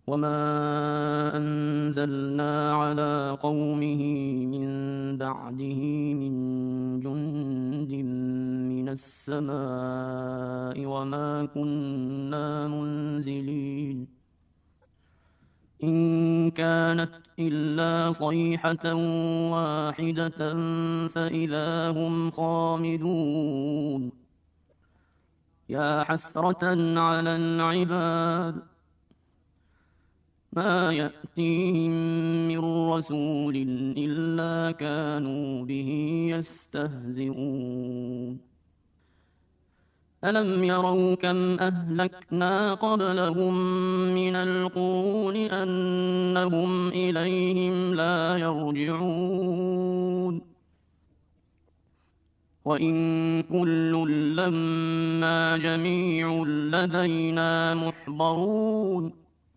وما أنزلنا على قومه من بعده من جند من السماء وما كنا منزلين إن كانت إلا صيحة واحدة فإذا هم خامدون يا حسرة على العباد ما يأتيهم من رسول إلا كانوا به يستهزئون ألم يروا كم أهلكنا قبلهم من القرون أنهم إليهم لا يرجعون وإن كل لما جميع لدينا محضرون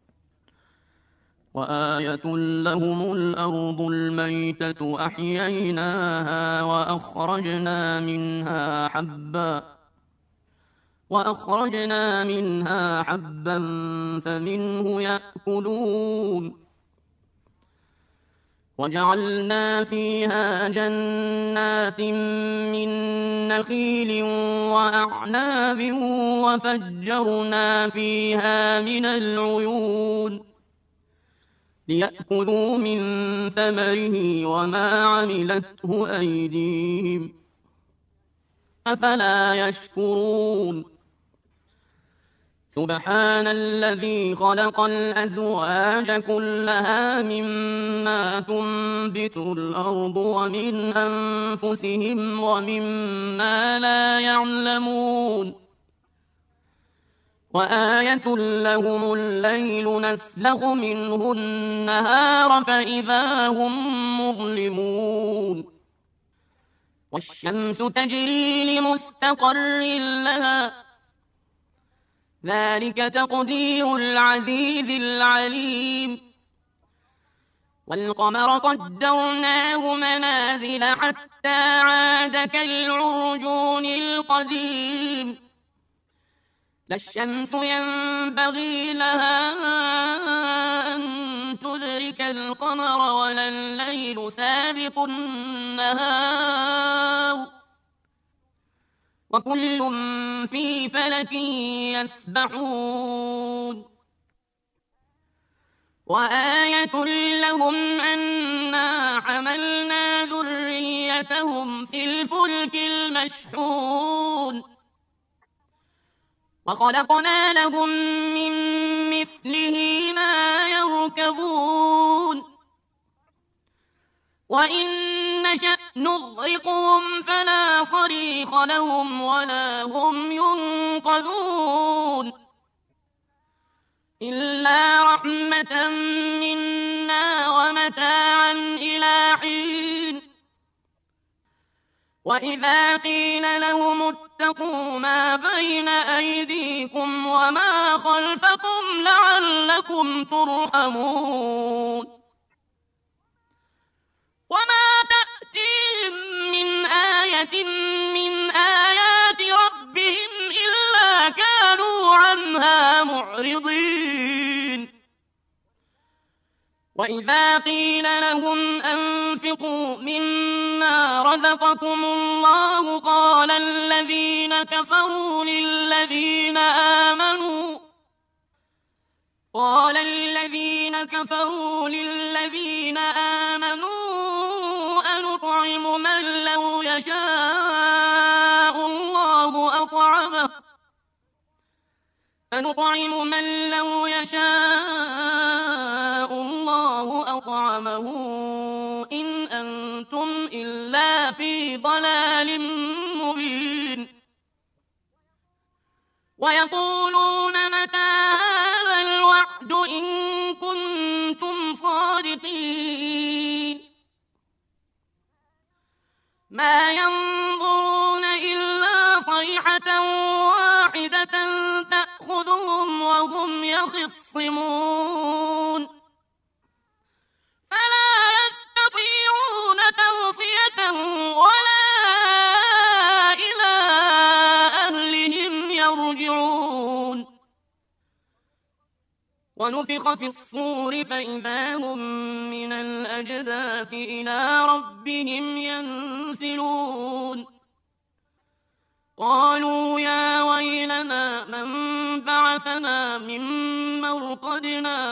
وآية لهم الأرض الميتة أحييناها وأخرجنا منها حبا فمنه يأكلون وجعلنا فيها جنات من نخيل وأعناب وفجرنا فيها من العيون ليأكلوا من ثمره وما عملته أيديهم أفلا يشكرون سبحان الذي خلق الأزواج كلها مما تنبت الأرض ومن أنفسهم ومما لا يعلمون وآية لهم الليل نسلخ منه النهار فإذا هم مظلمون والشمس تجري لمستقر لها ذلك تقدير العزيز العليم والقمر قدرناه منازل حتى عاد كالعرجون القديم لا الشمس ينبغي لها أن تدرك القمر ولا الليل سابق النهار وكل في فلك يسبحون وآية لهم أنا حملنا ذريتهم في الفلك المشحون وخلقنا لهم من مثله ما يركبون وإن نشأ نغرقهم فلا صريخ لهم ولا هم ينقذون إلا رحمة منا ومتاعا إلى حين وإذا قيل لهم اتقوا ما بين أيديكم وما خلفكم لعلكم ترحمون وما تأتيهم من آية من آيات ربهم إلا كانوا عنها معرضين وإذا قيل لهم أنفقوا مما رزقكم الله قال الذين كفروا للذين آمنوا أنطعم من لو يشاء الله أطعمه إن أنتم إلا في ضلال مبين ويقولون متى هذا الوعد إن كنتم صادقين ما ينظرون إلا صيحة واحدة تأخذهم وهم يخصمون فلا يستطيعون توصية ولا إلى أهلهم يرجعون ونفخ في الصور فإذا هم من الأجداث إلى ربهم ينسلون قالوا يا ويلنا من بعثنا من مرقدنا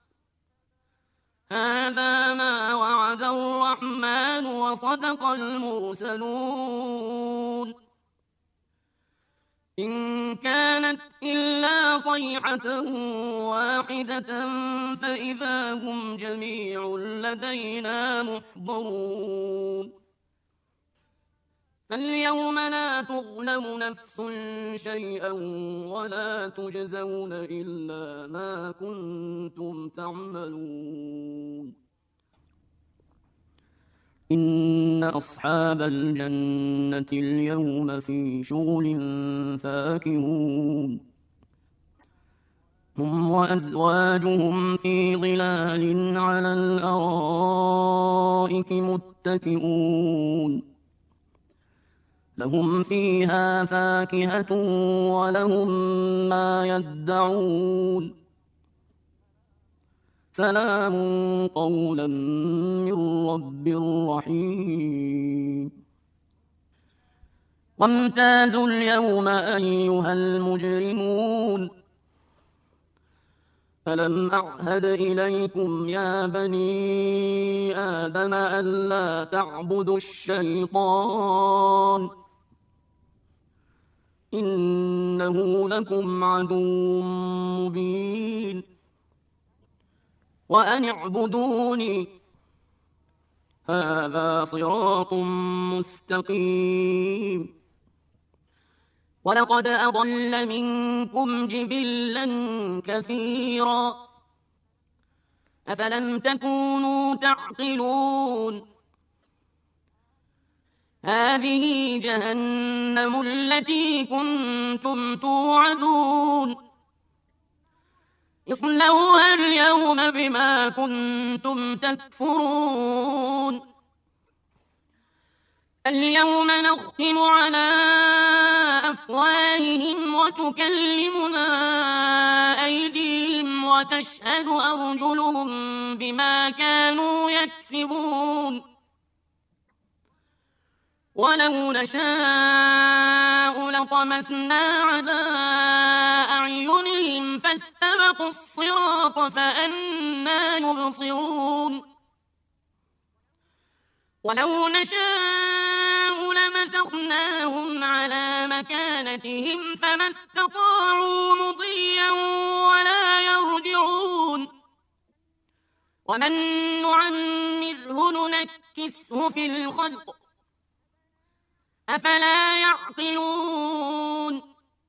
هذا ما وعد الرحمن وصدق المرسلون إن كانت إلا صيحة واحدة فإذا هم جميع لدينا محضرون فاليوم لا تظلم نفس شيئا ولا تجزون إلا ما كنتم تعملون إن أصحاب الجنة اليوم في شغل فاكهون هم وأزواجهم في ظلال على الأرائك متكئون لهم فيها فاكهة ولهم ما يدعون سلام قولا من رب رحيم وامتازوا اليوم أيها المجرمون ألم أعهد إليكم يا بني آدم ألا تعبدوا الشيطان إنه لكم عدو مبين وأن اعبدوني هذا صراط مستقيم ولقد أضل منكم جبلا كثيرا أفلم تكونوا تعقلون هذه جهنم التي كنتم توعدون اصلوها اليوم بما كنتم تكفرون اليوم نختم على أفواههم وتكلمنا أيديهم وتشهد أرجلهم بما كانوا يكسبون ولو نشاء لطمسنا على أعينهم فاستبقوا الصراط فأنى يبصرون ولو نشاء لمسخناهم على مكانتهم فما استطاعوا مضيا ولا يرجعون ومن نعمره ننكسه في الخلق أفلا يعقلون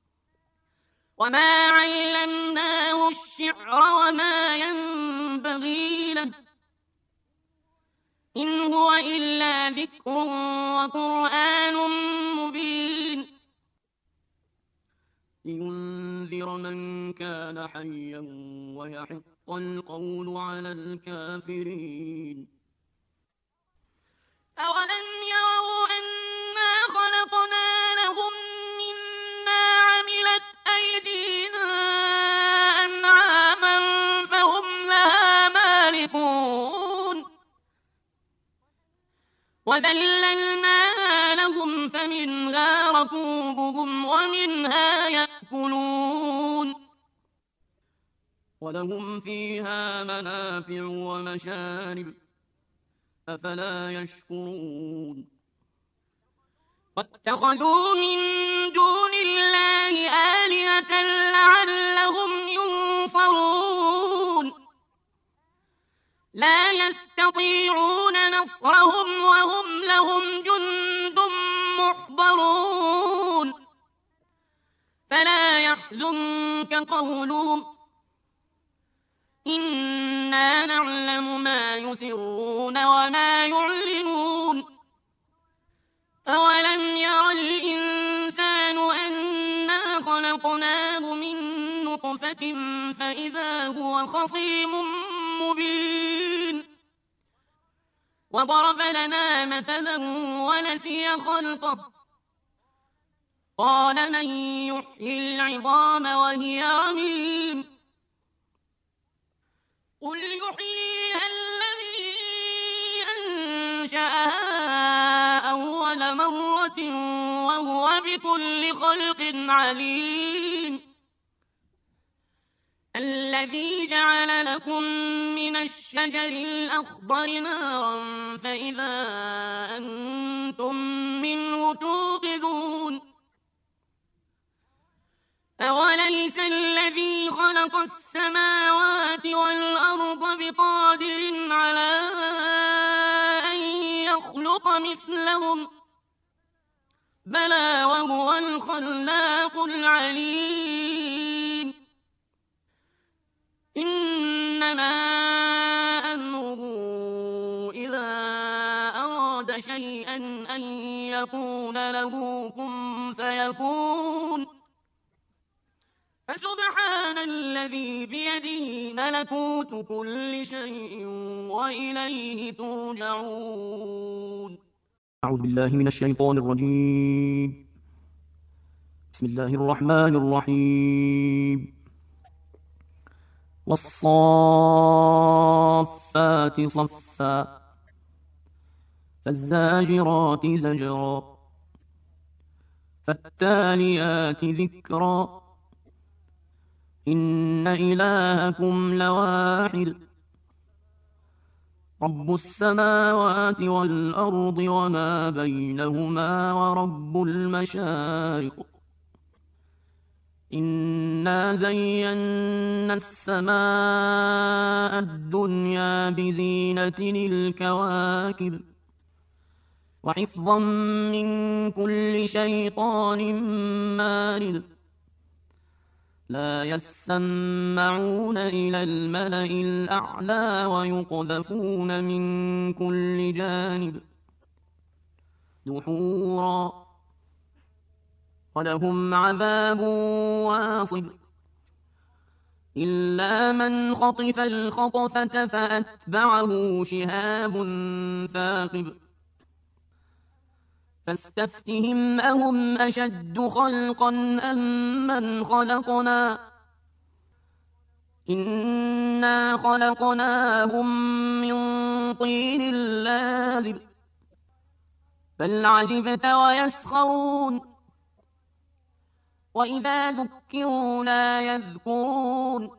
وما علمناه الشعر وما ينبغي له إن هو إلا ذكر وقرآن مبين لينذر من كان حيا ويحق القول على الكافرين أولم يروا أنا خلقنا لهم مما عملت أيدينا أنعاما فهم لها مالكون وذللناها لهم فمنها ركوبهم ومنها يأكلون ولهم فيها منافع ومشارب أفلا يشكرون واتخذوا من دون الله آلهة لعلهم ينصرون لا يستطيعون نصرهم وهم لهم جند محضرون فلا يحزنك قولهم إنا نعلم ما يسرون وما يعلنون أولم ير الإنسان أنا خلقناه من نطفة فإذا هو خصيم مبين وضرب لنا مثلا ونسي خلقه قال من يحيي العظام وهي رميم يحييها الذي أنشأها أول مرة وهو بكل خلق عليم الذي جعل لكم من الشجر الأخضر نارا فإذا أنتم منه توقدون أوليس الذي خلق السماوات والأرض بقادر على أن يخلق مثلهم بلى وهو الخلاق العليم إنما أمره إذا أراد شيئا أن يقول له كن فيكون فسبحان الذي بيده ملكوت كل شيء وإليه ترجعون. أعوذ بالله من الشيطان الرجيم. بسم الله الرحمن الرحيم. والصافات صفا فالزاجرات زجرا فالتاليات ذكرا إن إلهكم لواحد رب السماوات والأرض وما بينهما ورب المشارق إنا زينا السماء الدنيا بزينة الكواكب وحفظا من كل شيطان مارد لا يسمعون إلى الملأ الأعلى ويقذفون من كل جانب دحورا ولهم عذاب واصب إلا من خطف الخطفة فأتبعه شهاب ثاقب فاستفتهم أهم أشد خلقا أم من خلقنا إنا خلقناهم من طين لازب بل عجبت ويسخرون وإذا ذكروا لا يذكرون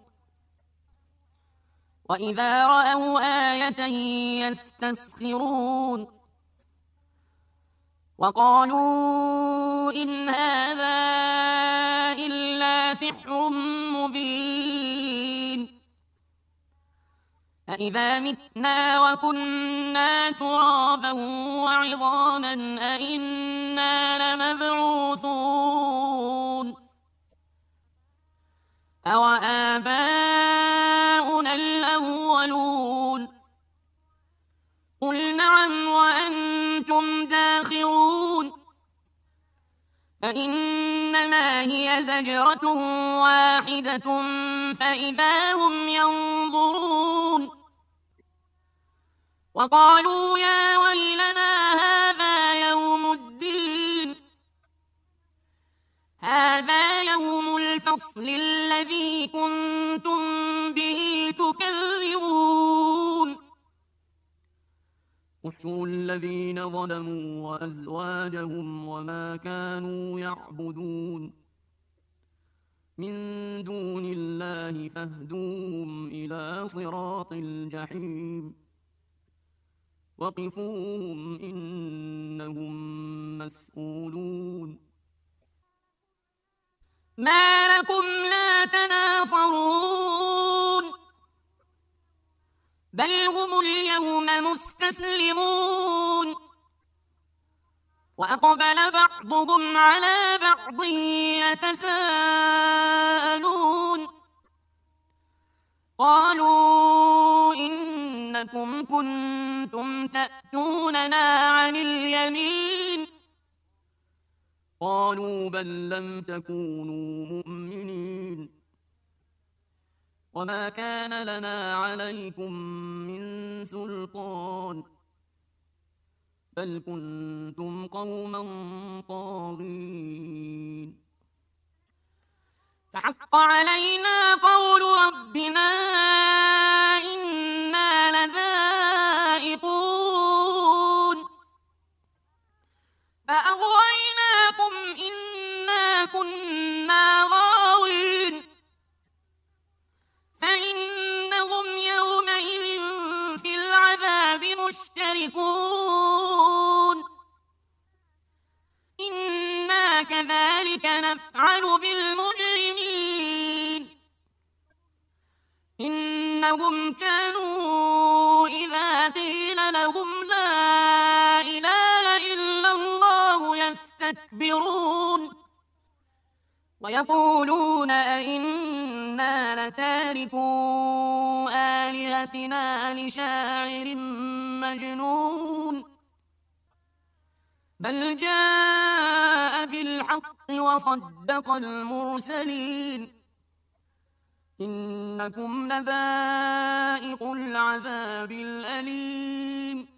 وإذا رأوا آية يستسخرون وقالوا إن هذا إلا سحر مبين أإذا متنا وكنا ترابا وعظاما أإنا لمبعوثون أوآباؤنا الأولون قل نعم وأنتم داخرون فإنما هي زجرة واحدة فإذا هم ينظرون وقالوا يا ويلنا هذا يوم الدين هذا يوم الفصل الذي كنتم به تكذبون احشروا الذين ظلموا وأزواجهم وما كانوا يعبدون من دون الله فاهدوهم إلى صراط الجحيم وقفوهم إنهم مسؤولون ما لكم لا تناصرون بل هم اليوم مستسلمون وأقبل بعضهم على بعض يتساءلون قالوا إنكم كنتم تأتوننا عن اليمين قالوا بل لم تكونوا مؤمنين وما كان لنا عليكم من سلطان بل كنتم قوما طاغين فحق علينا قول ربنا إنا لتاركون إنا كذلك نفعل بالمجرمين إنهم كانوا إذا قيل لهم لا إله إلا الله يستكبرون ويقولون أئنا لتاركو آلهتنا لشاعر مجنون بل جاء بالحق وصدق المرسلين إنكم لذائق العذاب الأليم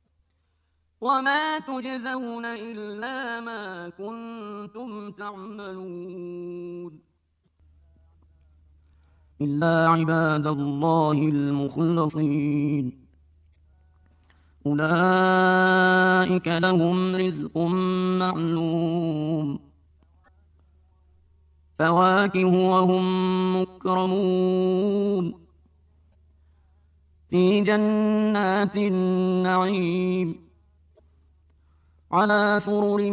وما تجزون إلا ما كنتم تعملون إلا عباد الله المخلصين أولئك لهم رزق معلوم فواكه وهم مكرمون في جنات النعيم على سرر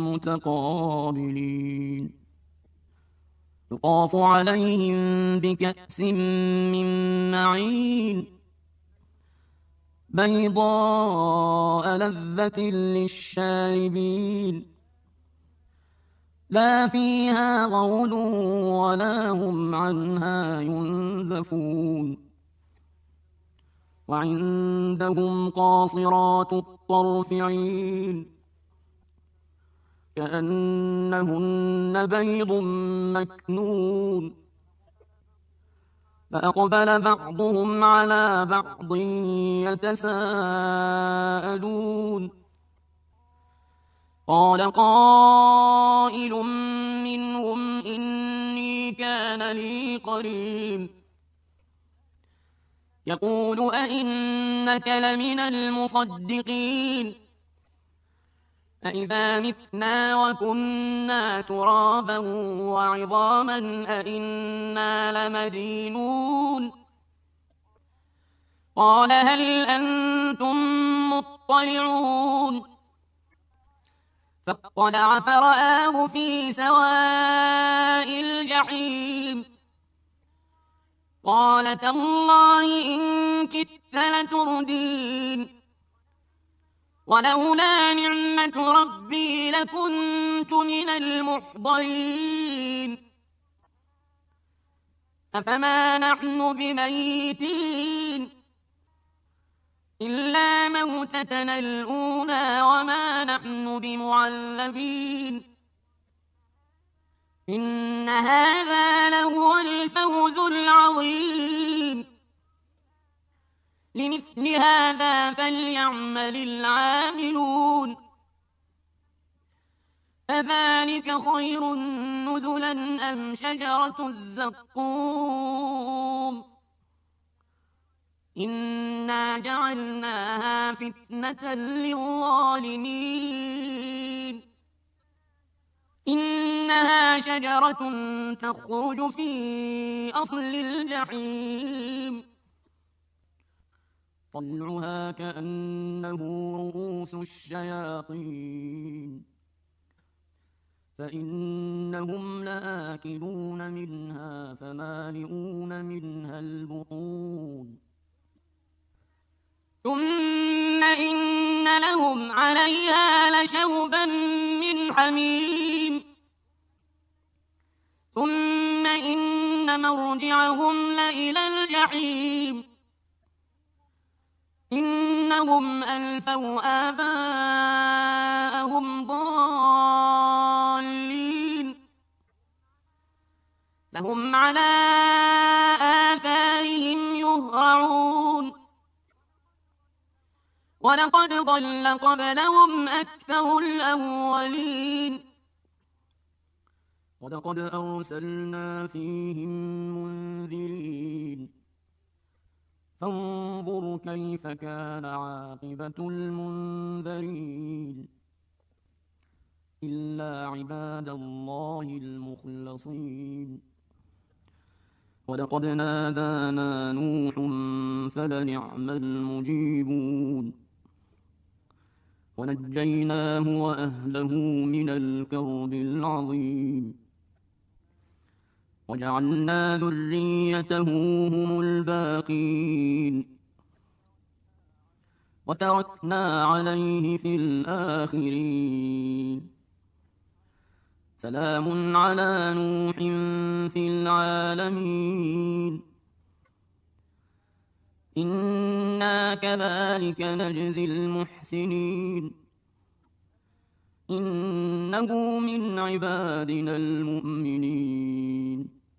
متقابلين يطاف عليهم بكأس من معين بيضاء لذة للشاربين لا فيها غول ولا هم عنها ينزفون وعندهم قاصرات الطرف عين كأنهن بيض مكنون فأقبل بعضهم على بعض يتساءلون قال قائل منهم إني كان لي قرين يقول أئنك لمن المصدقين أئذا متنا وكنا ترابا وعظاما أئنا لمدينون قال هل أنتم مطلعون فاطلع فرآه في سواء الجحيم قال تالله إن كدت لتردين ولولا نعمة ربي لكنت من المحضرين أفما نحن بميتين إلا موتتنا الأولى وما نحن بمعذبين إن هذا لهو الفوز العظيم لمثل هذا فليعمل العاملون أذلك خير نزلا أم شجرة الزقوم إنا جعلناها فتنة للظالمين إنها شجرة تخرج في أصل الجحيم طلعها كأنه رؤوس الشياطين فإنهم لآكلون منها فمالئون منها البطون ثم إن لهم عليها لشوبا من حميم ثم إن مرجعهم لإلى الجحيم إنهم ألفوا آباءهم ضالين فهم على آثارهم يهرعون ولقد ضل قبلهم أكثر الأولين ولقد أرسلنا فيهم منذرين فانظر كيف كان عاقبة المنذرين إلا عباد الله المخلصين ولقد نادانا نوح فلنعم المجيبون ونجيناه وأهله من الكرب العظيم وجعلنا ذريته هم الباقين وتركنا عليه في الآخرين سلام على نوح في العالمين إنا كذلك نجزي المحسنين إنه من عبادنا المؤمنين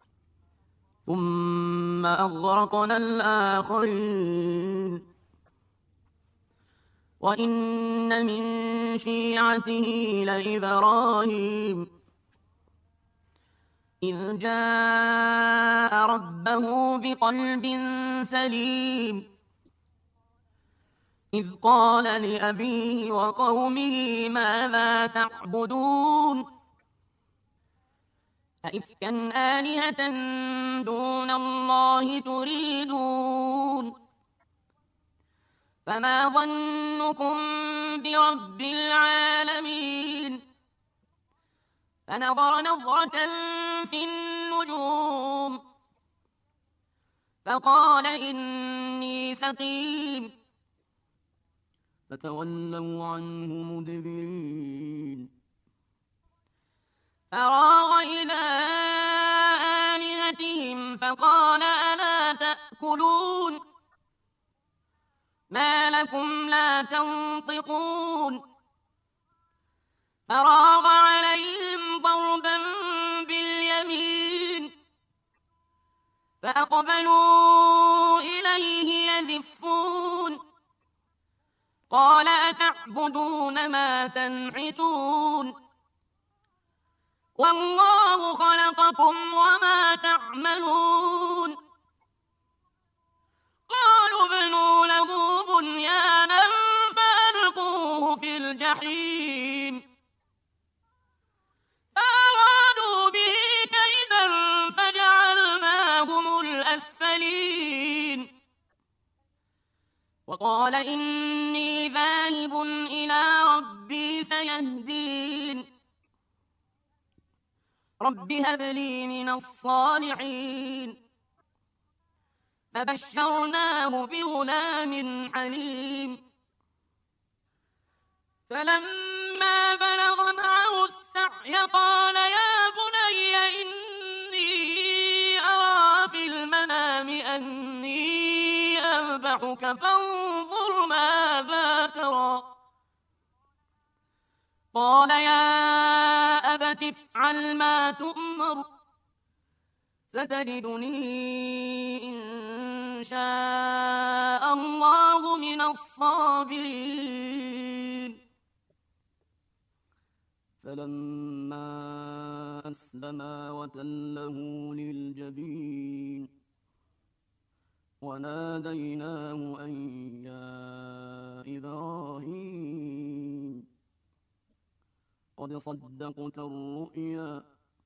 ثم أغرقنا الآخرين وإن من شيعته لإبراهيم إذ جاء ربه بقلب سليم إذ قال لأبيه وقومه ماذا تعبدون أئفكا آلهة دون الله تريدون فما ظنكم برب العالمين فنظر نظرة في النجوم فقال إني سقيم فتولوا عنه مدبرين فراغ إلى آلهتهم فقال ألا تأكلون ما لكم لا تنطقون فراغ عليهم ضربا باليمين فأقبلوا إليه يزفون قال أتعبدون ما تنحتون والله خلقكم وما تعملون قالوا ابنوا له بنيانا فألقوه في الجحيم فأرادوا به كيدا فجعلناهم الأسفلين وقال إني ذاهب إلى ربي سيهدين رب هب لي من الصالحين فبشرناه بغلام حليم فلما بلغ معه السعي قال يا بني إني أرى في المنام أني أذبحك فانظر ماذا ترى قال يا أبت افعل ما تؤمر ستجدني إن شاء الله من الصابرين فلما أسلما وتله للجبين وناديناه أن يا إبراهيم قد صدقت الرؤيا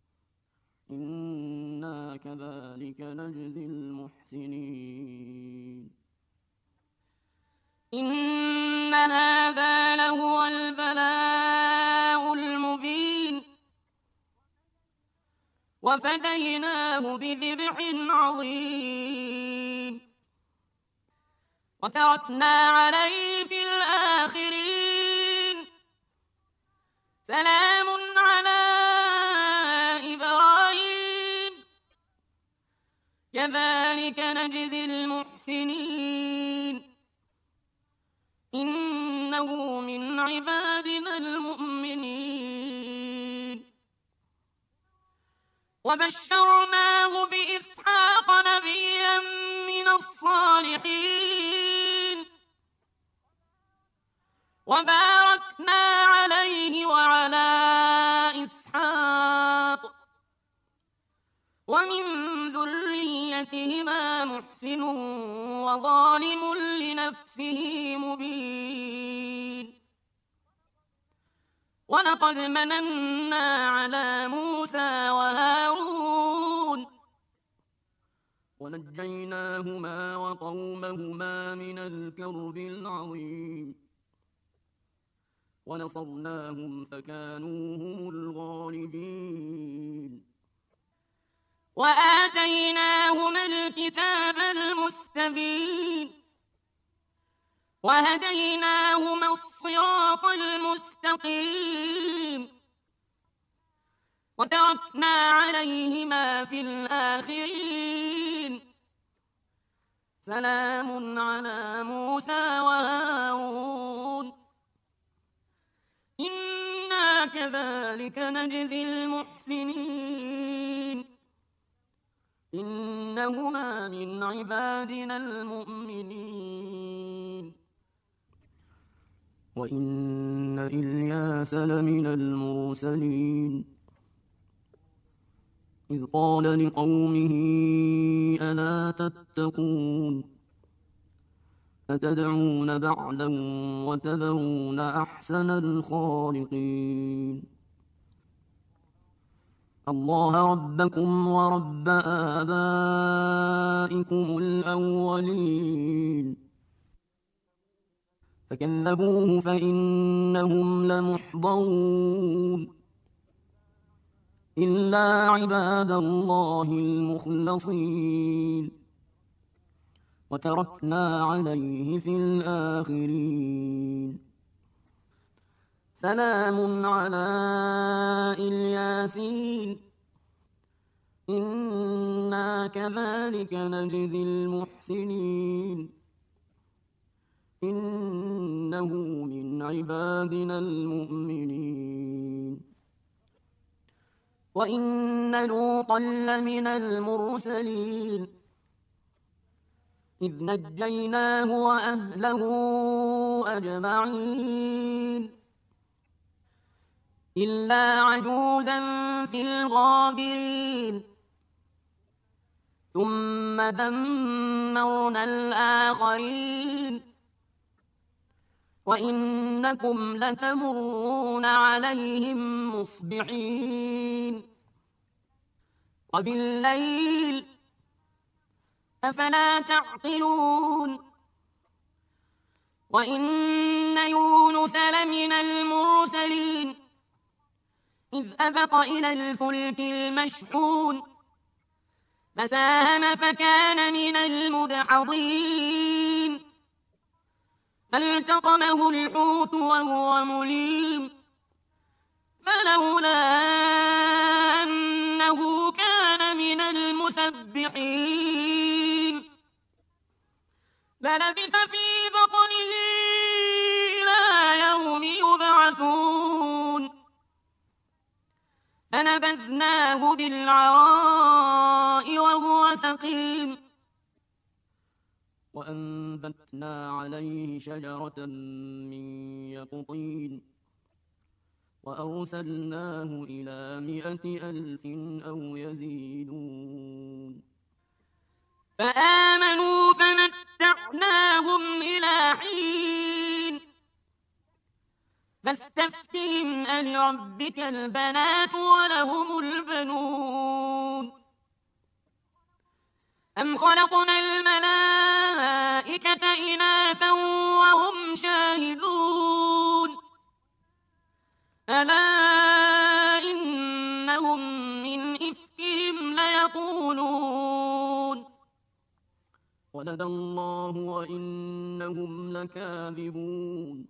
إنا كذلك نجزي المحسنين إن هذا لهو البلاء المبين وفديناه بذبح عظيم وتركنا عليه في الآخرين سلام على إبراهيم كذلك نجزي المحسنين إنه من عبادنا المؤمنين وبشرناه بإسحاق نبيا من الصالحين وباركنا عليه وعلى إسحاق ومن ذريتهما محسن وظالم لنفسه مبين ولقد مننا على موسى وهارون ونجيناهما وقومهما من الكرب العظيم ونصرناهم فكانوا هم الغالبين وآتيناهما الكتاب المستبين وهديناهما الصراط المستقيم وتركنا عليهما في الآخرين سلام على موسى وهارون إنا كذلك نجزي المحسنين إنهما من عبادنا المؤمنين وإن إلياس لمن المرسلين إذ قال لقومه ألا تتقون أتدعون بعلا وتذرون أحسن الخالقين الله ربكم ورب آبائكم الأولين فكذبوه فإنهم لمحضرون إلا عباد الله المخلصين وتركنا عليه في الآخرين سلام على الياسين إنا كذلك نجزي المحسنين إنه من عبادنا المؤمنين وإن لوطا لمن المرسلين إذ نجيناه وأهله أجمعين إلا عجوزا في الغابرين ثم دمرنا الآخرين وإنكم لتمرون عليهم مصبحين وبالليل أفلا تعقلون وإن يونس لمن المرسلين إذ أبق إلى الفلك المشحون فساهم فكان من المدحضين فالتقمه الحوت وهو مليم فلولا أنه كان من المسبحين للبث في بطنه إلى يوم يبعثون فنبذناه بالعراء وهو سقيم وأنبتنا عليه شجرة من يقطين وأرسلناه إلى 100,000 أو يزيدون فآمنوا فمتعناهم إلى حين فاستفتهم ألربك البنات ولهم البنون أم خلقنا الملائكة إناثا وهم شاهدون ألا إنهم من إفكهم ليقولون ولد الله وإنهم لكاذبون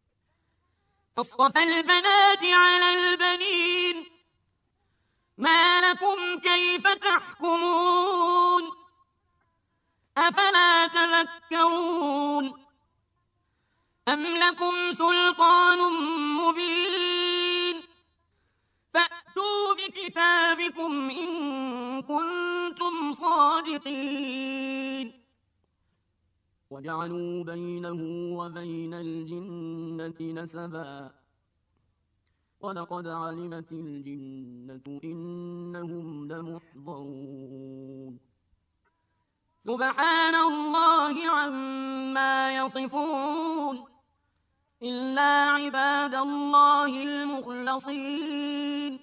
أصطفى البنات على البنين ما لكم كيف تحكمون أفلا تذكرون أم لكم سلطان مبين فأتوا بكتابكم إن كنتم صادقين وجعلوا بينه وبين الجنة نسبا ولقد علمت الجنة إنهم لمحضرون سبحان الله عما يصفون إلا عباد الله المخلصين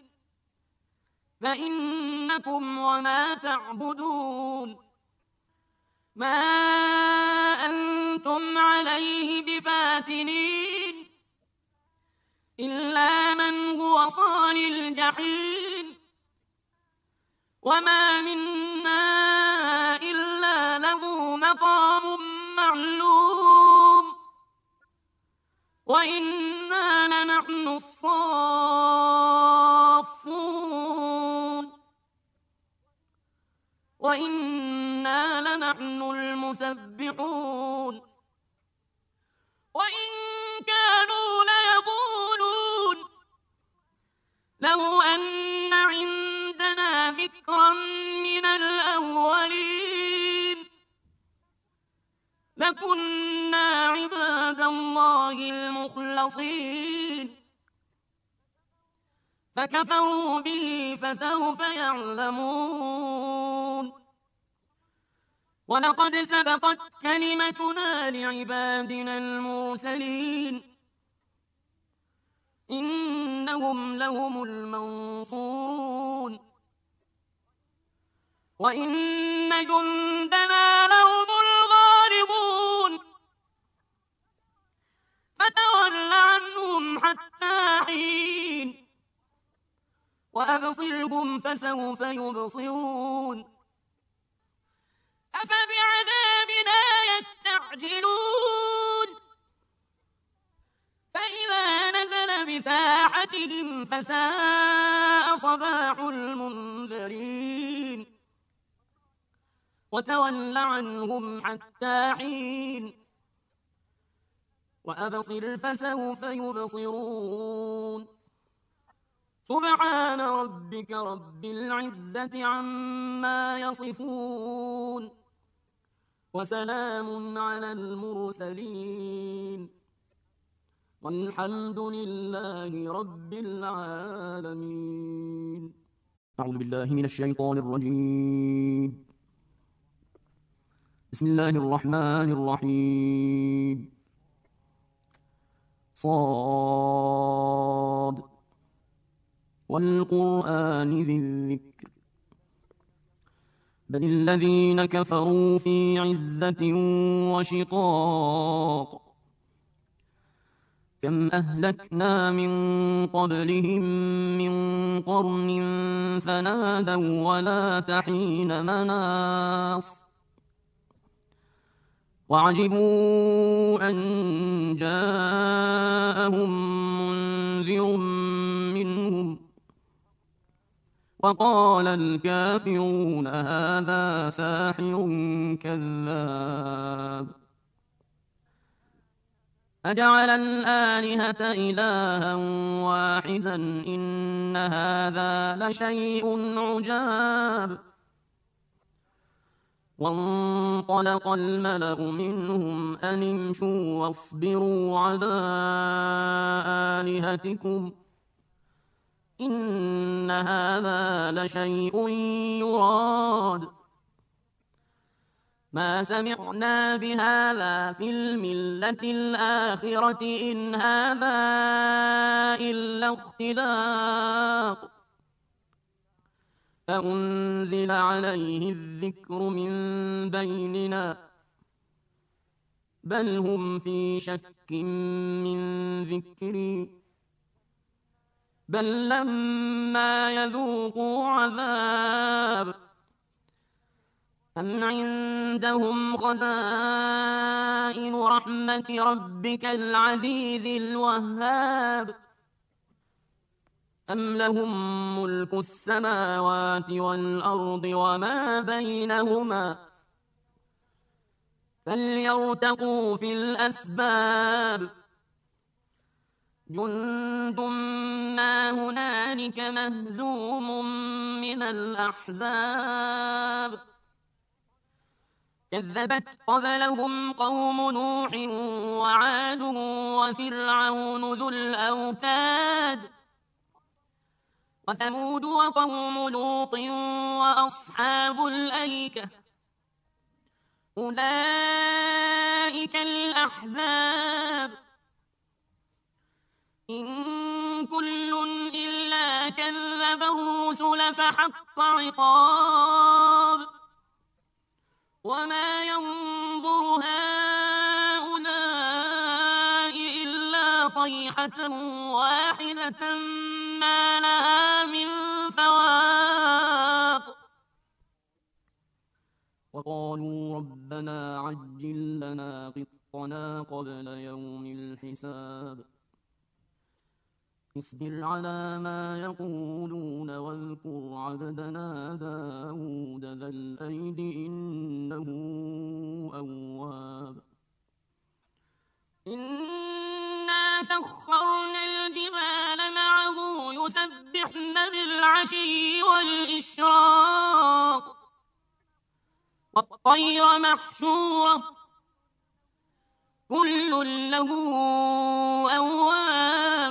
فإنكم وما تعبدون ما أنتم عليه بفاتنين إلا من هو صال الجحيم وما منا إلا له مقام معلوم وإنا لنحن الصافون وإنا لنحن المسبحون وإن كانوا ليقولون لو أن عندنا ذكرا من الأولين لكنا عباد الله المخلصين فكفروا به فسوف يعلمون ولقد سبقت كلمتنا لعبادنا المرسلين إنهم لهم المنصورون وإن جندنا لهم الغالبون فتول عنهم حتى حين وأبصرهم فسوف يبصرون أفبعذابنا يستعجلون فإذا نزل بساحتهم فساء صباح المنذرين وتول عنهم حتى حين وأبصر فسوف يبصرون سبحان ربك رب العزة عما يصفون وسلام على المرسلين والحمد لله رب العالمين. أعوذ بالله من الشيطان الرجيم. بسم الله الرحمن الرحيم. صاد والقرآن ذي الذكر بل الذين كفروا في عزة وشقاق كم أهلكنا من قبلهم من قرن فنادوا ولا تحين مناص وعجبوا أن جاءهم منذر منهم وقال الكافرون هذا ساحر كذاب أجعل الآلهة إلها واحدا إن هذا لشيء عجاب وانطلق الملأ منهم أن امشوا واصبروا على آلهتكم إن هذا لشيء يراد ما سمعنا بهذا في الملة الآخرة إن هذا إلا اختلاق فأنزل عليه الذكر من بيننا بل هم في شك من ذكري بل لما يذوقوا عذاب أم عندهم خزائن رحمة ربك العزيز الوهاب أم لهم ملك السماوات والأرض وما بينهما فليرتقوا في الأسباب جند ما هنالك مهزوم من الأحزاب كذبت قبلهم قوم نوح وعاد وفرعون ذو الأوتاد وثمود وقوم لوط وأصحاب الأيكة أولئك الأحزاب إن كل إلا كذب الرسل فحق عقاب وما ينظر هؤلاء إلا صيحة صيحة واحدة ما لها من فواق وقالوا ربنا عجل لنا قطنا قبل يوم الحساب اصبر على ما يقولون واذكر عبدنا داود ذا الأيد إنه أواب إنا سخرنا الجبال معه يسبحن بالعشي والإشراق والطير محشورة كل له أواب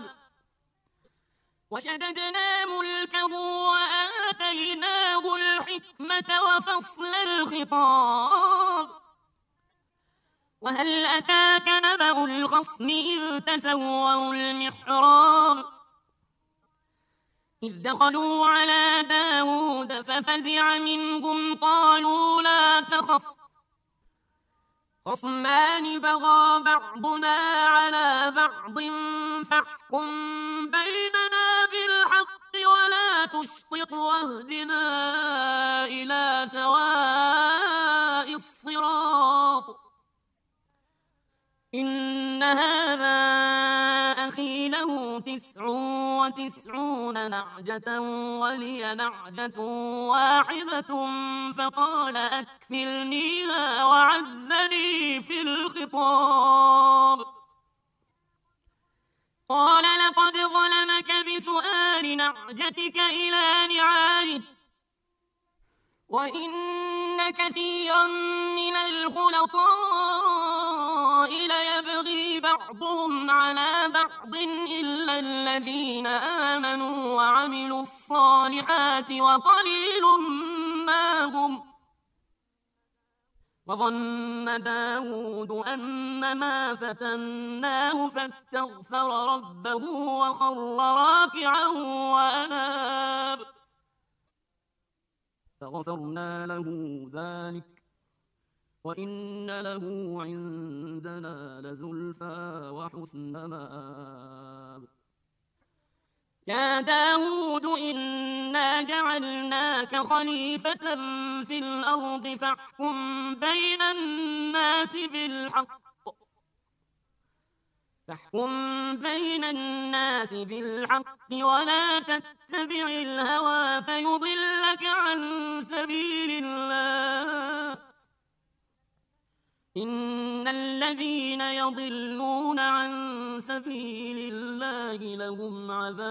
وشددنا ملكه وآتيناه الحكمة وفصل الخطاب وهل أتاك نبأ الخصم إذ تسوروا المحراب إذ دخلوا على داود ففزع منهم قالوا لا تخف خصمان بغى بعضنا على بعض فاحكم بيننا بالحق ولا تشطط واهدنا إلى سواء الصراط إن هذا أخي له 99 نعجة ولي نعجة واحدة فقال أكفلنيها وعزني في الخطاب قال لقد ظلمك بسؤال نعجتك إلى نعاجه وإن كثيرا من الخلطاء ليبغي بعضهم على بعض إلا الذين آمنوا وعملوا الصالحات وقليل ما هم وظن داود أنما فتناه فاستغفر ربه وخر راكعا وأناب فغفرنا له ذلك وإن له عندنا لزلفى وحسن مآب يا داود إنا جعلناك خليفة في الأرض فاحكم بين الناس بالحق ولا تتبع الهوى فيضلك عن سبيل الله إن الذين يضلون عن سبيل الله لهم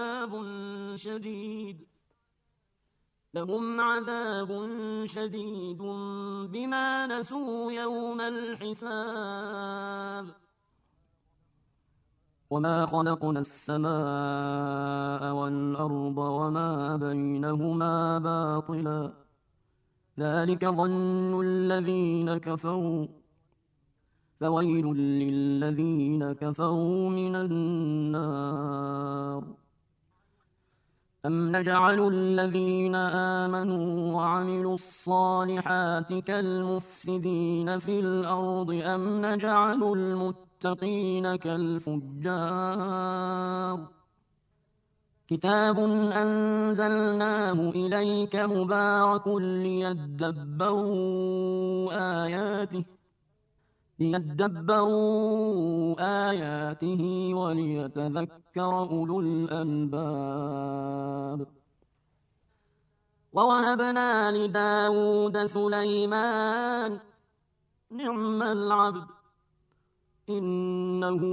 عذاب شديد بما نسوا يوم الحساب وما خلقنا السماء والأرض وما بينهما باطلا ذلك ظن الذين كفروا فويل للذين كفروا من النار أم نجعل الذين آمنوا وعملوا الصالحات كالمفسدين في الأرض أم نجعل المتقين كالفجار كتاب أنزلناه إليك مبارك ليدبروا آياته وليتذكر أولو الألباب ووهبنا لداود سليمان نعم العبد إنه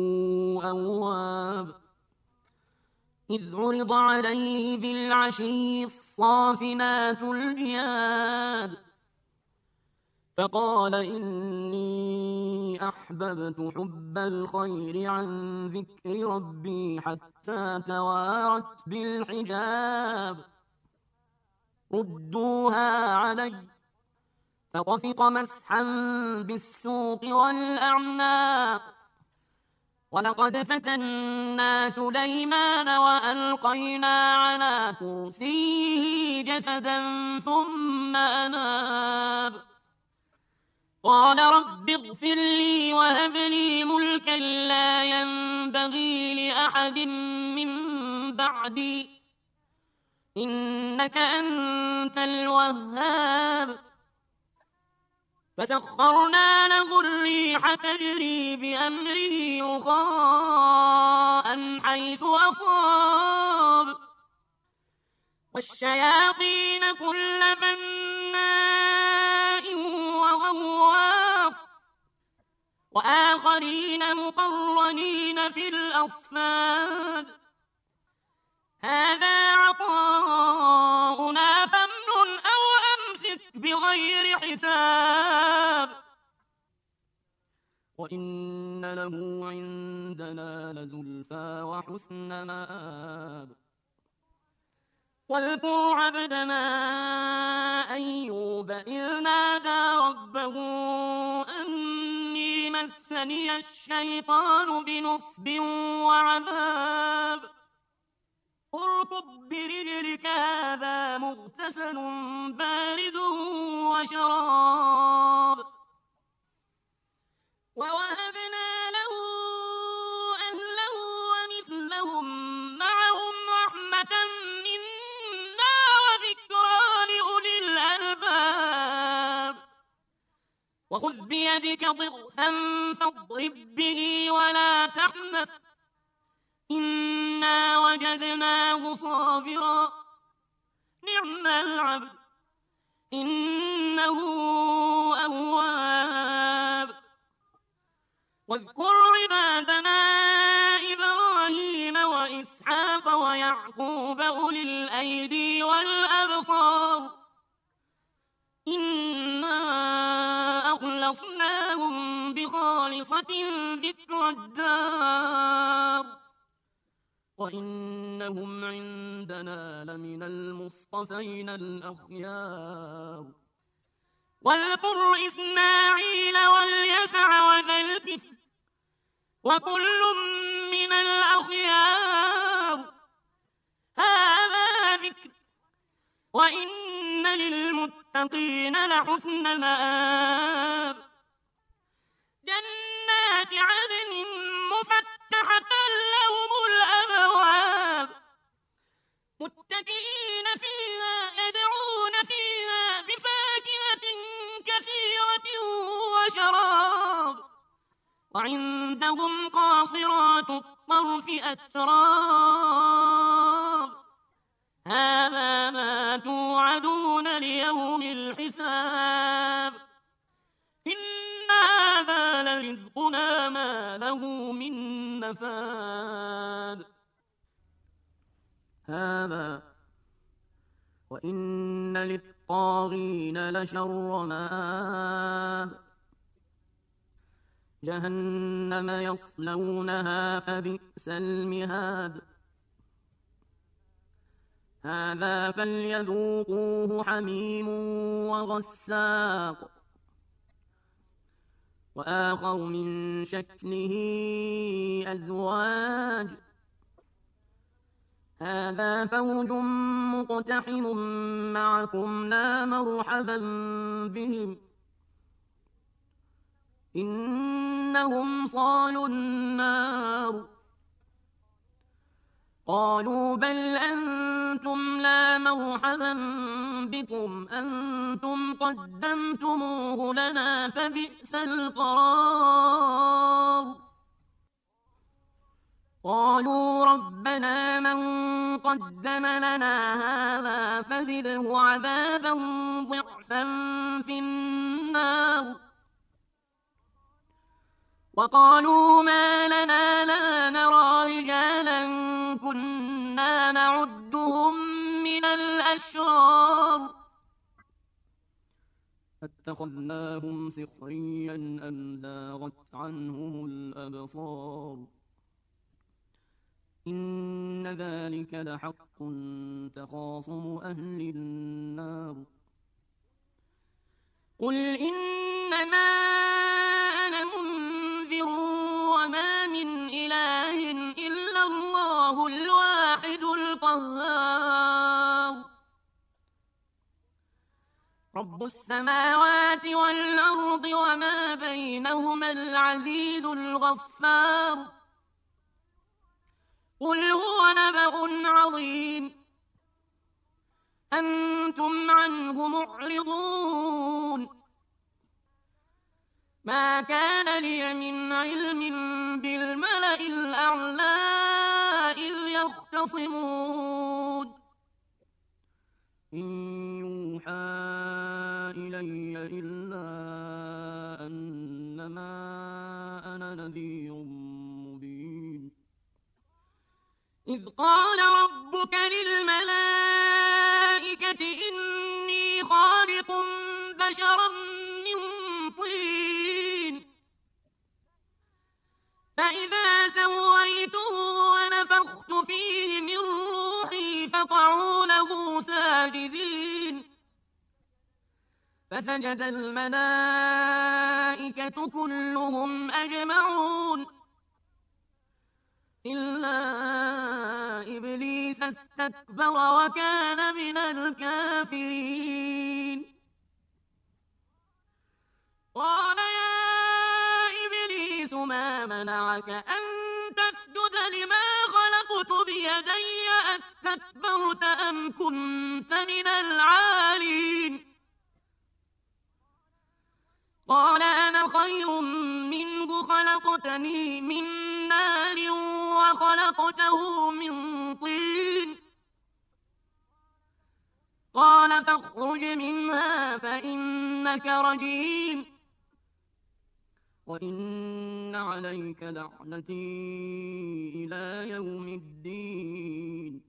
أواب إذ عرض عليه بالعشي الصافنات الجياد فقال إني أحببت حب الخير عن ذكر ربي حتى توارت بالحجاب ردوها علي فطفق مسحا بالسوق والأعناق ولقد فتنا سليمان وألقينا على كرسيه جسدا ثم أناب قال رب اغفر لي وهب لي ملكا لا ينبغي لأحد من بعدي إنك أنت الوهاب فسخرنا له الريح تجري بأمره رخاء حيث أصاب والشياطين كل بناء وغواص وآخرين مقرنين في الأصفاد هذا عطاؤنا فامنن أو أمسك بغير حساب وإن له عندنا لزلفى وحسن مآب واذكر عبدنا أيوب إذ نادى ربه أني مسني الشيطان بنصب وعذاب اركض برجلك هذا مغتسل بارد وشراب ووهبنا له أهله ومثلهم معهم رحمة منا وذكرى لأولي الألباب وخذ بيدك ضغثا فاضرب به ولا تحنث إنا وجدناه صابرا نعم العبد إنه أواب واذكر عبادنا إبراهيم وإسحاق ويعقوب أولي الأيدي والأبصار إنا أخلصناهم بخالصة ذكر الدار وإنهم عندنا لمن المصطفين الأخيار واذكر إسماعيل واليسع وذا الكفل وكل من الأخيار هذا ذكر وإن للمتقين لحسن مآب جنات عدن مفتحة لهم الأبواب متكئين فيها يدعون فيها بفاكهة كثيرة وشراب وعندهم قاصرات الطرف أتراب هذا ما توعدون ليوم الحساب إن هذا لرزقنا ما له من نفاد هذا وإن للطاغين لشر مآب جهنم يصلونها فبئس المهاد هذا فليذوقوه حميم وغساق وآخر من شكله أزواج هذا فوج مقتحم معكم لا مرحبا بهم إنهم صالوا النار قالوا بل أنتم لا مرحبا بكم أنتم قدمتموه لنا فبئس القرار قالوا ربنا من قدم لنا هذا فزده عذابا ضعفا في النار وقالوا ما لنا لا نرى رجالا كنا نعدهم من الأشرار اتخذناهم سخريا أم زاغت عنهم الأبصار إن ذلك لحق تخاصم أهل النار قل إنما أنا منذر وما من إله إلا الله الواحد القهار رب السماوات والأرض وما بينهما العزيز الغفار قل هو نبأ عظيم أنتم عنه معرضون ما كان لي من علم بالملأ الأعلى إذ يختصمون إن يوحى إلي إلا أنما أنا نذير مبين إذ قال ربك للملائكة إني خالق بشرا من طين فإذا سويته ونفخت فيه من روحي فقعوا له ساجدين فسجد الملائكة كلهم أجمعون إلا إبليس استكبر وكان من الكافرين قال يا إبليس ما منعك أن تسجد لما خلقت بيدي أستكبرت أم كنت من العالين قال أنا خير منه خلقتني من نار وخلقته من طين قال فاخرج منها فإنك رجيم وإن عليك لعنتي إلى يوم الدين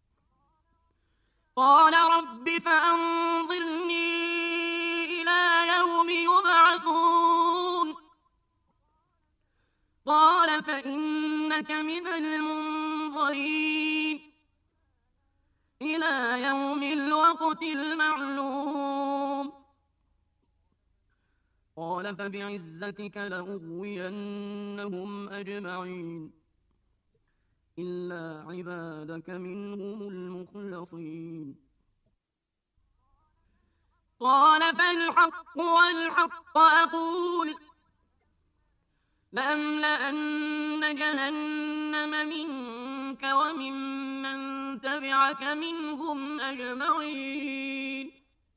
قال رب فأنظرني إلى يوم يبعثون قال فإنك من المنظرين إلى يوم الوقت المعلوم قال فبعزتك لأغوينهم أجمعين إلا عبادك منهم المخلصين قال فالحق والحق أقول لأملأن جهنم منك وممن تبعك منهم أجمعين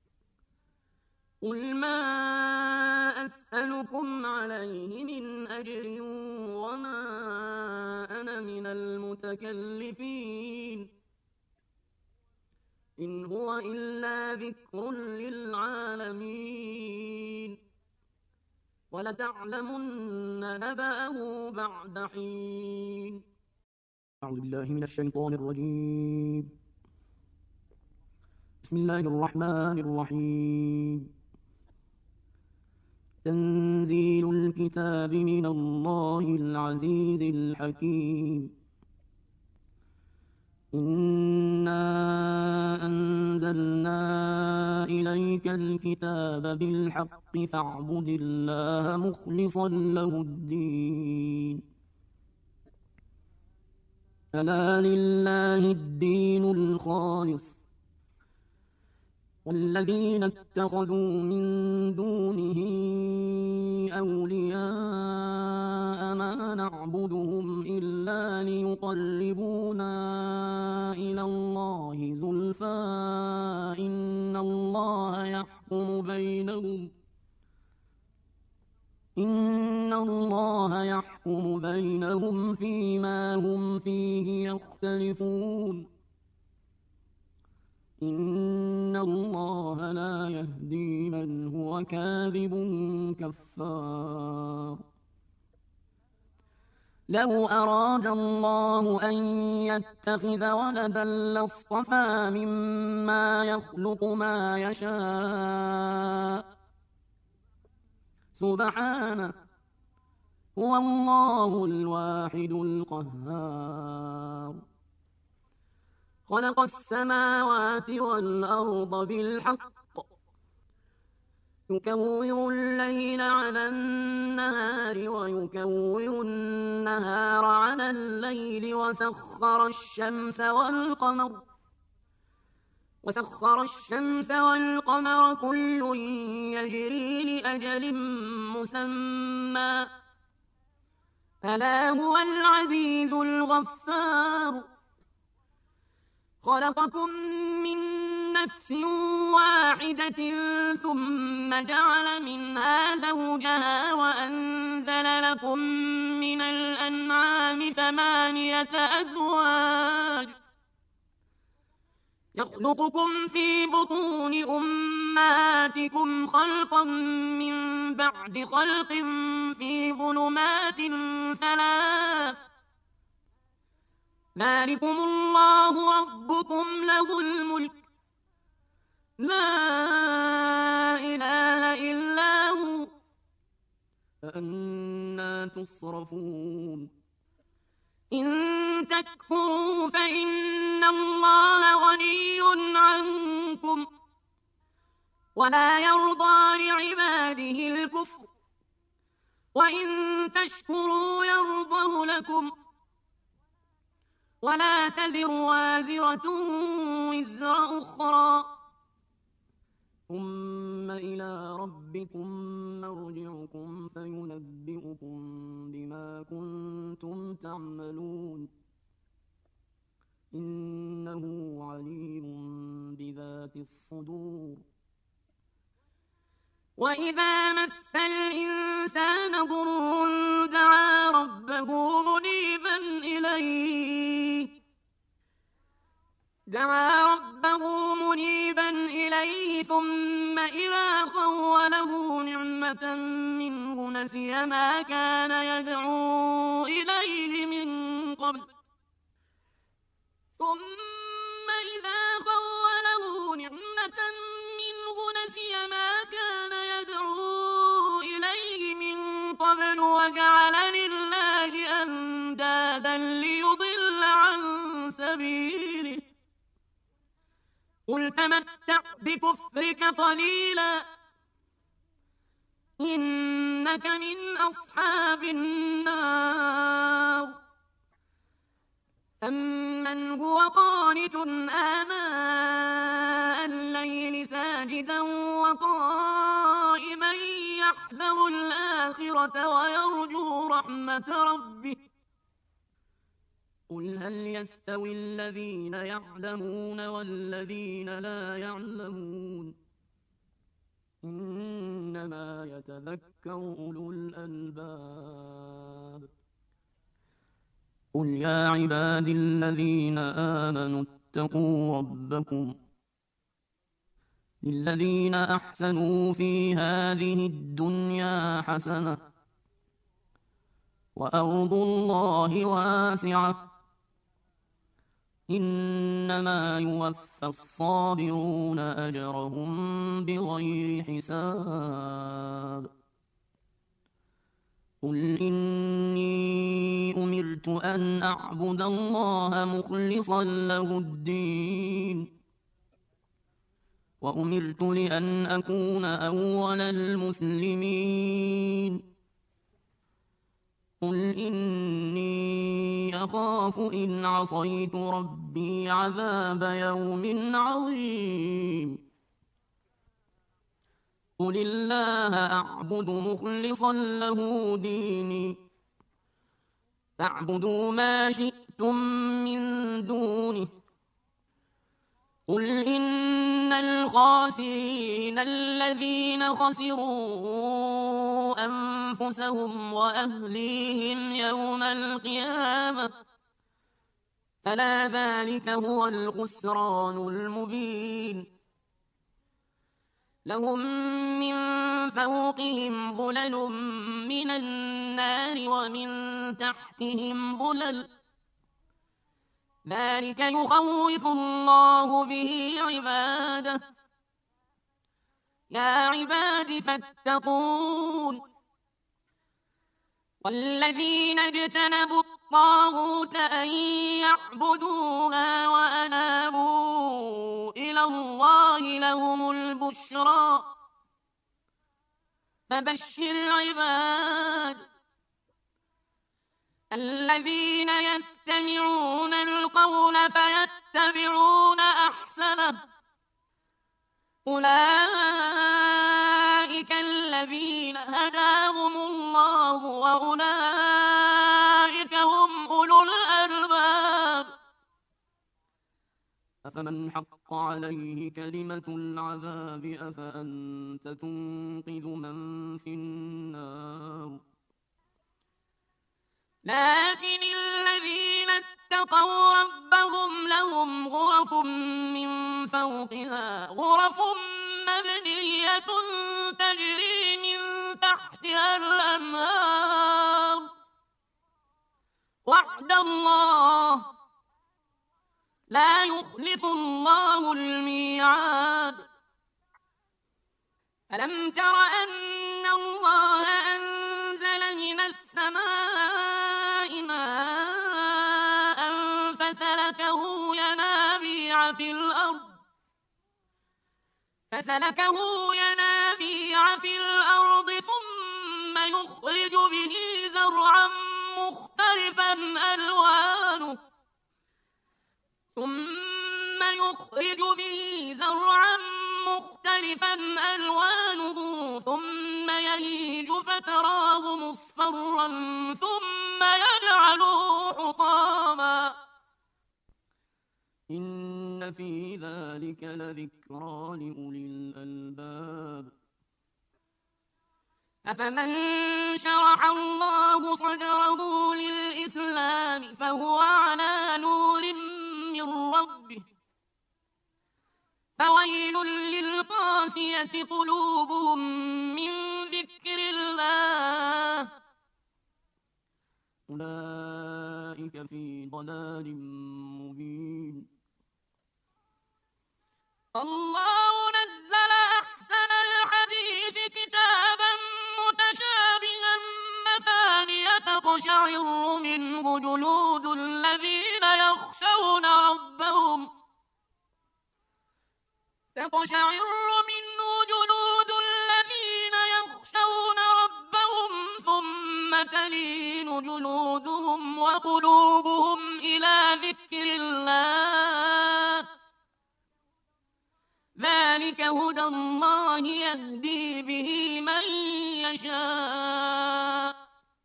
قل ما أسألكم عليه من أجر وما أنا من المتكلفين إن هو إلا ذكر للعالمين ولتعلمن نبأه بعد حين أعوذ بالله من الشيطان الرجيم بسم الله الرحمن الرحيم تنزيل الكتاب من الله العزيز الحكيم إنا أنزلنا إليك الكتاب بالحق فاعبد الله مخلصا له الدين ألا لله الدين الخالص والذين اتخذوا من دونه أولياء ما نعبدهم إلا ليقربونا إلى الله زلفى إن الله يحكم بينهم فيما هم فيه يختلفون إن الله لا يهدي من هو كاذب كفار لو أراد الله أن يتخذ ولدا لاصطفى مما يخلق ما يشاء سبحانه هو الله الواحد القهار خلق السماوات والأرض بالحق يكور الليل على النهار ويكور النهار على الليل وسخر الشمس والقمر وسخر الشمس والقمر كل يجري لأجل مسمى ألا هو العزيز الغفار خلقكم من نفس واحدة ثم جعل منها زوجها وأنزل لكم من الأنعام 8 أزواج يخلقكم في بطون أمهاتكم خلقا من بعد خلق في ظلمات 3 ذلكم الله ربكم له الملك لا إله إلا هو فأنى تصرفون إن تكفروا فإن الله غني عنكم ولا يرضى لعباده الكفر وإن تشكروا يرضه لكم ولا تزر وازرة وزر أخرى ثم إلى ربكم مرجعكم فينبئكم بما كنتم تعملون إنه عليم بذات الصدور وإذا مس الإنسان ضر دعا ربه منيبا إليه ثم إذا خوله نعمة منه نسي ما كان يدعو إليه من قبل وجعل لله أندادا ليضل عن سبيله قل تمتع بكفرك قليلا إنك من أصحاب النار أمن هو قانت آناء الليل ساجدا وقائما يحذر الآخرة ويرجو رحمة ربه قل هل يستوي الذين يعلمون والذين لا يعلمون إنما يتذكر أولو الألباب قل يا عبادي الذين آمنوا اتقوا ربكم للذين أحسنوا في هذه الدنيا حسنة وأرض الله واسعة إنما يوفى الصابرون أجرهم بغير حساب قل إني أمرت أن أعبد الله مخلصا له الدين وأمرت لأن أكون أول المسلمين قل إني أخاف إن عصيت ربي عذاب يوم عظيم قل الله أعبد مخلصا له ديني فاعبدوا ما شئتم من دونه قل إن الخاسرين الذين خسروا أنفسهم وأهليهم يوم القيامة ألا ذلك هو الخسران المبين لهم من فوقهم ظلل من النار ومن تحتهم ظلل ذلك يخوف الله به عباده يا عباد فاتقون والذين اجتنبوا الطاغوت أن يعبدوها وأنابوا إلى الله لهم البشرى فبشر عباد الذين يستمعون القول فيتبعون أحسنه أولئك الذين هداهم الله وأولئك هم أولو الألباب أفمن حق عليه كلمة العذاب أفأنت تنقذ من في النار لكن الذين اتقوا ربهم لهم غرف من فوقها غرف مبنية تجري من تحتها الأنهار وعد الله لا يخلف الله الميعاد ألم تر أن الله أنزل من السماء ماء فسلكه ينابيع في الأرض ثم يخرج به زرعا مختلفا ألوانه ثم يهيج فتراه مصفرا ثم يجعله حطاما إن في ذلك لذكرى لأولي الألباب أفمن شرح الله صدره للإسلام فهو على نور من ربه فويل للقاسية قلوبهم من ذكر الله أولئك في ضلال مبين الله نزل أحسن الحديث كتابا متشابها مثانية تقشعر منه جلود الذين يخشون ربهم ثم تلين جلودهم وقلوبهم إلى ذكر الله ذلك هدى الله يهدي به من يشاء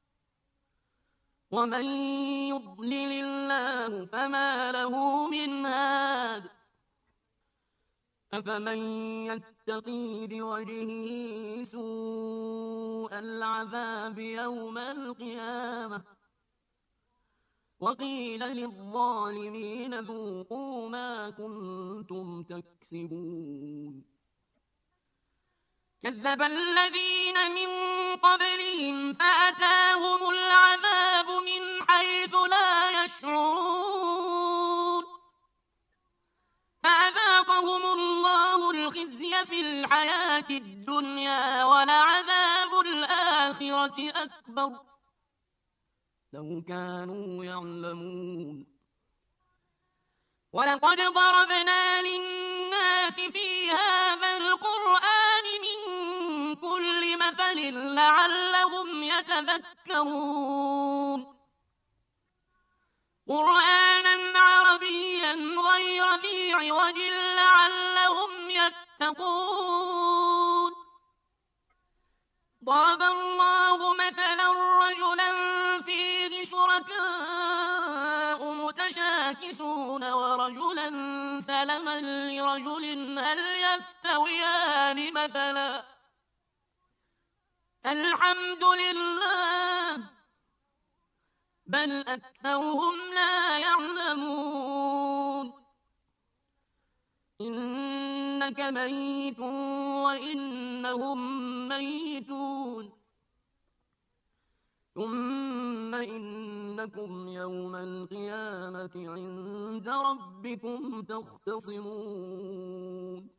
ومن يضلل الله فما له من هاد أفمن يتقي بوجهه سوء العذاب يوم القيامة وقيل للظالمين ذوقوا ما كنتم تكسبون كذب الذين من قبلهم فأتاهم العذاب من حيث لا يشعرون فأذاقهم الله الخزي في الحياة الدنيا ولعذاب الآخرة أكبر لو كانوا يعلمون ولقد ضربنا للناس في هذا القرآن من كل مثل لعلهم يتذكرون قرآنا عربيا غير ذي عوج لعلهم يتقون ضرب الله مثلا رجلا فيه شركاء متشاكسون ورجلا سلما لرجل هل يستويان مثلا الحمد لله بل أكثرهم لا يعلمون إنك ميت وإنهم ميتون ثم إنكم يوم القيامة عند ربكم تختصمون